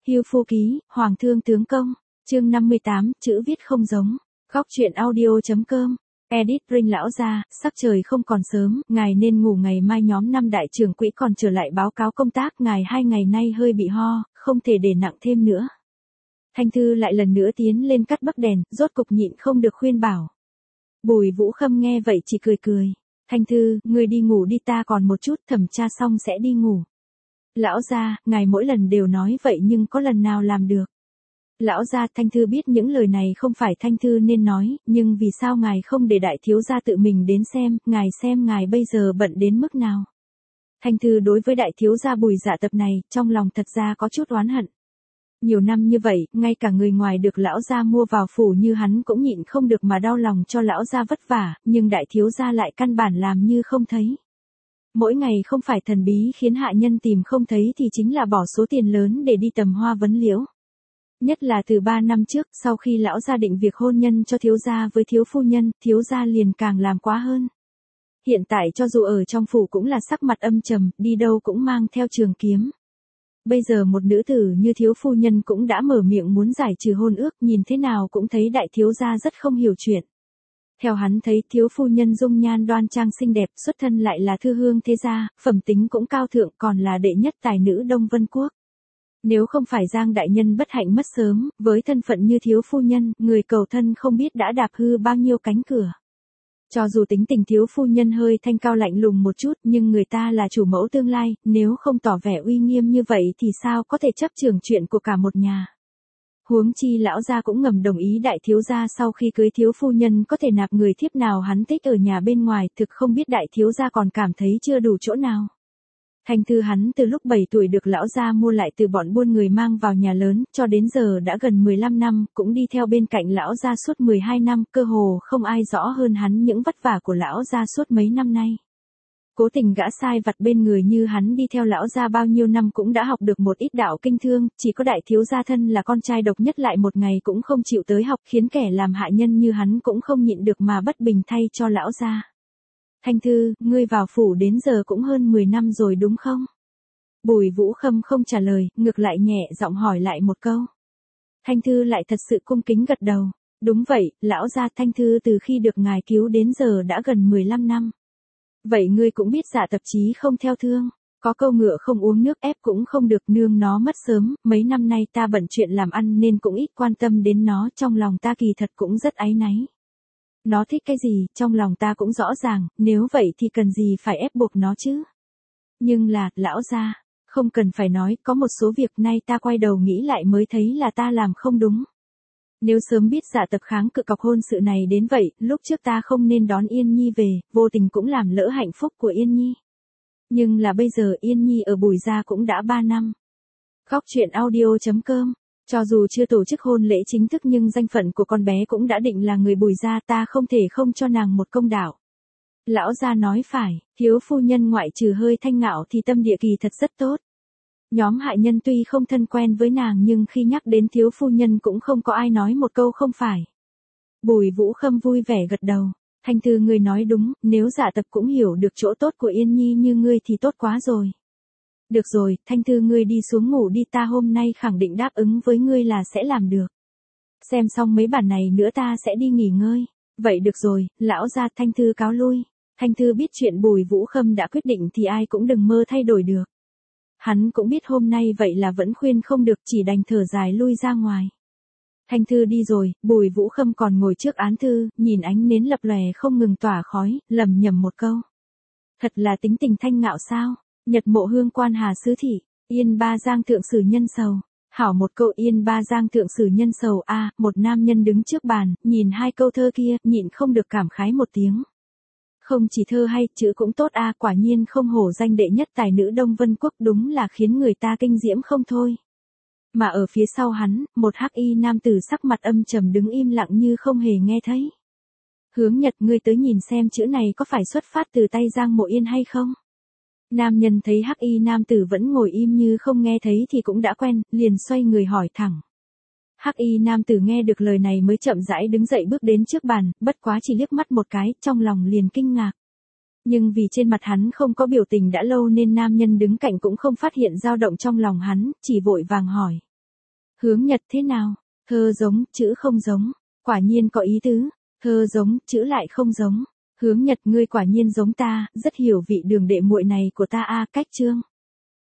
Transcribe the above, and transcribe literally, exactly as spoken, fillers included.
Hưu Phu Ký, Hoàng Thương Tướng Công, chương năm mươi tám, chữ viết không giống. Góc truyện audio.com. Edit Ring lão gia, sắc trời không còn sớm, ngài nên ngủ, ngày mai nhóm năm đại trưởng quỹ còn trở lại báo cáo công tác, ngài hai ngày nay hơi bị ho, không thể để nặng thêm nữa. Thanh Thư lại lần nữa tiến lên cắt bấc đèn, rốt cục nhịn không được khuyên bảo. Bùi Vũ Khâm nghe vậy chỉ cười cười. Thanh Thư, ngươi đi ngủ đi, ta còn một chút, thẩm tra xong sẽ đi ngủ. Lão gia, ngài mỗi lần đều nói vậy nhưng có lần nào làm được. Lão gia, Thanh Thư biết những lời này không phải Thanh Thư nên nói, nhưng vì sao ngài không để đại thiếu gia tự mình đến xem, ngài xem ngài bây giờ bận đến mức nào. Thanh Thư đối với đại thiếu gia Bùi Dạ Tập này, trong lòng thật ra có chút oán hận. Nhiều năm như vậy, ngay cả người ngoài được lão gia mua vào phủ như hắn cũng nhịn không được mà đau lòng cho lão gia vất vả, nhưng đại thiếu gia lại căn bản làm như không thấy. Mỗi ngày không phải thần bí khiến hạ nhân tìm không thấy thì chính là bỏ số tiền lớn để đi tầm hoa vấn liễu. Nhất là từ ba năm trước, sau khi lão gia định việc hôn nhân cho thiếu gia với thiếu phu nhân, thiếu gia liền càng làm quá hơn. Hiện tại cho dù ở trong phủ cũng là sắc mặt âm trầm, đi đâu cũng mang theo trường kiếm. Bây giờ một nữ tử như thiếu phu nhân cũng đã mở miệng muốn giải trừ hôn ước, nhìn thế nào cũng thấy đại thiếu gia rất không hiểu chuyện. Theo hắn thấy, thiếu phu nhân dung nhan đoan trang xinh đẹp, xuất thân lại là thư hương thế gia, phẩm tính cũng cao thượng, còn là đệ nhất tài nữ Đông Vân Quốc. Nếu không phải Giang đại nhân bất hạnh mất sớm, với thân phận như thiếu phu nhân, người cầu thân không biết đã đạp hư bao nhiêu cánh cửa. Cho dù tính tình thiếu phu nhân hơi thanh cao lạnh lùng một chút, nhưng người ta là chủ mẫu tương lai, nếu không tỏ vẻ uy nghiêm như vậy thì sao có thể chấp trưởng chuyện của cả một nhà. Huống chi lão gia cũng ngầm đồng ý đại thiếu gia sau khi cưới thiếu phu nhân có thể nạp người thiếp nào hắn thích ở nhà bên ngoài, thực không biết đại thiếu gia còn cảm thấy chưa đủ chỗ nào. Thanh Thư hắn từ lúc bảy tuổi được lão gia mua lại từ bọn buôn người mang vào nhà lớn, cho đến giờ đã gần mười lăm năm, cũng đi theo bên cạnh lão gia suốt mười hai năm, cơ hồ không ai rõ hơn hắn những vất vả của lão gia suốt mấy năm nay. Cố tình gã sai vặt bên người như hắn đi theo lão gia bao nhiêu năm cũng đã học được một ít đạo kinh thương, chỉ có đại thiếu gia thân là con trai độc nhất lại một ngày cũng không chịu tới học, khiến kẻ làm hạ nhân như hắn cũng không nhịn được mà bất bình thay cho lão gia. Thanh Thư, ngươi vào phủ đến giờ cũng hơn mười năm rồi đúng không? Bùi Vũ Khâm không trả lời, ngược lại nhẹ giọng hỏi lại một câu. Thanh Thư lại thật sự cung kính gật đầu. Đúng vậy, lão gia. Thanh Thư từ khi được ngài cứu đến giờ đã gần mười lăm năm. Vậy ngươi cũng biết Dạ Tập chí không theo thương. Có câu ngựa không uống nước ép cũng không được, nương nó mất sớm, mấy năm nay ta bận chuyện làm ăn nên cũng ít quan tâm đến nó, trong lòng ta kỳ thật cũng rất áy náy. Nó thích cái gì, trong lòng ta cũng rõ ràng, nếu vậy thì cần gì phải ép buộc nó chứ. Nhưng là, lão gia, không cần phải nói, có một số việc nay ta quay đầu nghĩ lại mới thấy là ta làm không đúng. Nếu sớm biết Dạ Tập kháng cự cọc hôn sự này đến vậy, lúc trước ta không nên đón Yên Nhi về, vô tình cũng làm lỡ hạnh phúc của Yên Nhi. Nhưng là bây giờ Yên Nhi ở Bùi gia cũng đã ba năm. Góc truyện audio.com. Cho dù chưa tổ chức hôn lễ chính thức nhưng danh phận của con bé cũng đã định là người Bùi gia, ta không thể không cho nàng một công đạo. Lão gia nói phải, thiếu phu nhân ngoại trừ hơi thanh ngạo thì tâm địa kỳ thật rất tốt. Nhóm hạ nhân tuy không thân quen với nàng nhưng khi nhắc đến thiếu phu nhân cũng không có ai nói một câu không phải. Bùi Vũ Khâm vui vẻ gật đầu. Thanh Thư ngươi nói đúng, nếu Dạ Tập cũng hiểu được chỗ tốt của Yên Nhi như ngươi thì tốt quá rồi. Được rồi, Thanh Thư ngươi đi xuống ngủ đi, ta hôm nay khẳng định đáp ứng với ngươi là sẽ làm được. Xem xong mấy bản này nữa ta sẽ đi nghỉ ngơi. Vậy được rồi, lão gia. Thanh Thư cáo lui. Thanh Thư biết chuyện Bùi Vũ Khâm đã quyết định thì ai cũng đừng mơ thay đổi được. Hắn cũng biết hôm nay vậy là vẫn khuyên không được, chỉ đành thở dài lui ra ngoài. Thanh Thư đi rồi, Bùi Vũ Khâm còn ngồi trước án thư, nhìn ánh nến lập lòe không ngừng tỏa khói, lẩm nhẩm một câu. Thật là tính tình thanh ngạo sao? Nhật Mộ Hương Quan Hà Sứ Thị, Yên Ba Giang Thượng Sử Nhân Sầu. Hảo một câu Yên Ba Giang Thượng Sử Nhân Sầu a, à, một nam nhân đứng trước bàn, nhìn hai câu thơ kia, nhịn không được cảm khái một tiếng. Không chỉ thơ hay, chữ cũng tốt a, à, quả nhiên không hổ danh đệ nhất tài nữ Đông Vân Quốc, đúng là khiến người ta kinh diễm không thôi. Mà ở phía sau hắn, một hắc y nam tử sắc mặt âm trầm đứng im lặng như không hề nghe thấy. Hướng Nhật, ngươi tới nhìn xem chữ này có phải xuất phát từ tay Giang Mộ Yên hay không? Nam nhân thấy hắc y nam tử vẫn ngồi im như không nghe thấy thì cũng đã quen, liền xoay người hỏi thẳng. Hắc y nam tử nghe được lời này mới chậm rãi đứng dậy bước đến trước bàn, bất quá chỉ liếc mắt một cái, trong lòng liền kinh ngạc. Nhưng vì trên mặt hắn không có biểu tình đã lâu nên nam nhân đứng cạnh cũng không phát hiện dao động trong lòng hắn, chỉ vội vàng hỏi. Hướng Nhật thế nào? Thơ giống, chữ không giống. Quả nhiên có ý tứ. Thơ giống, chữ lại không giống. Hướng Nhật ngươi quả nhiên giống ta, rất hiểu vị đường đệ muội này của ta a. Cách chương.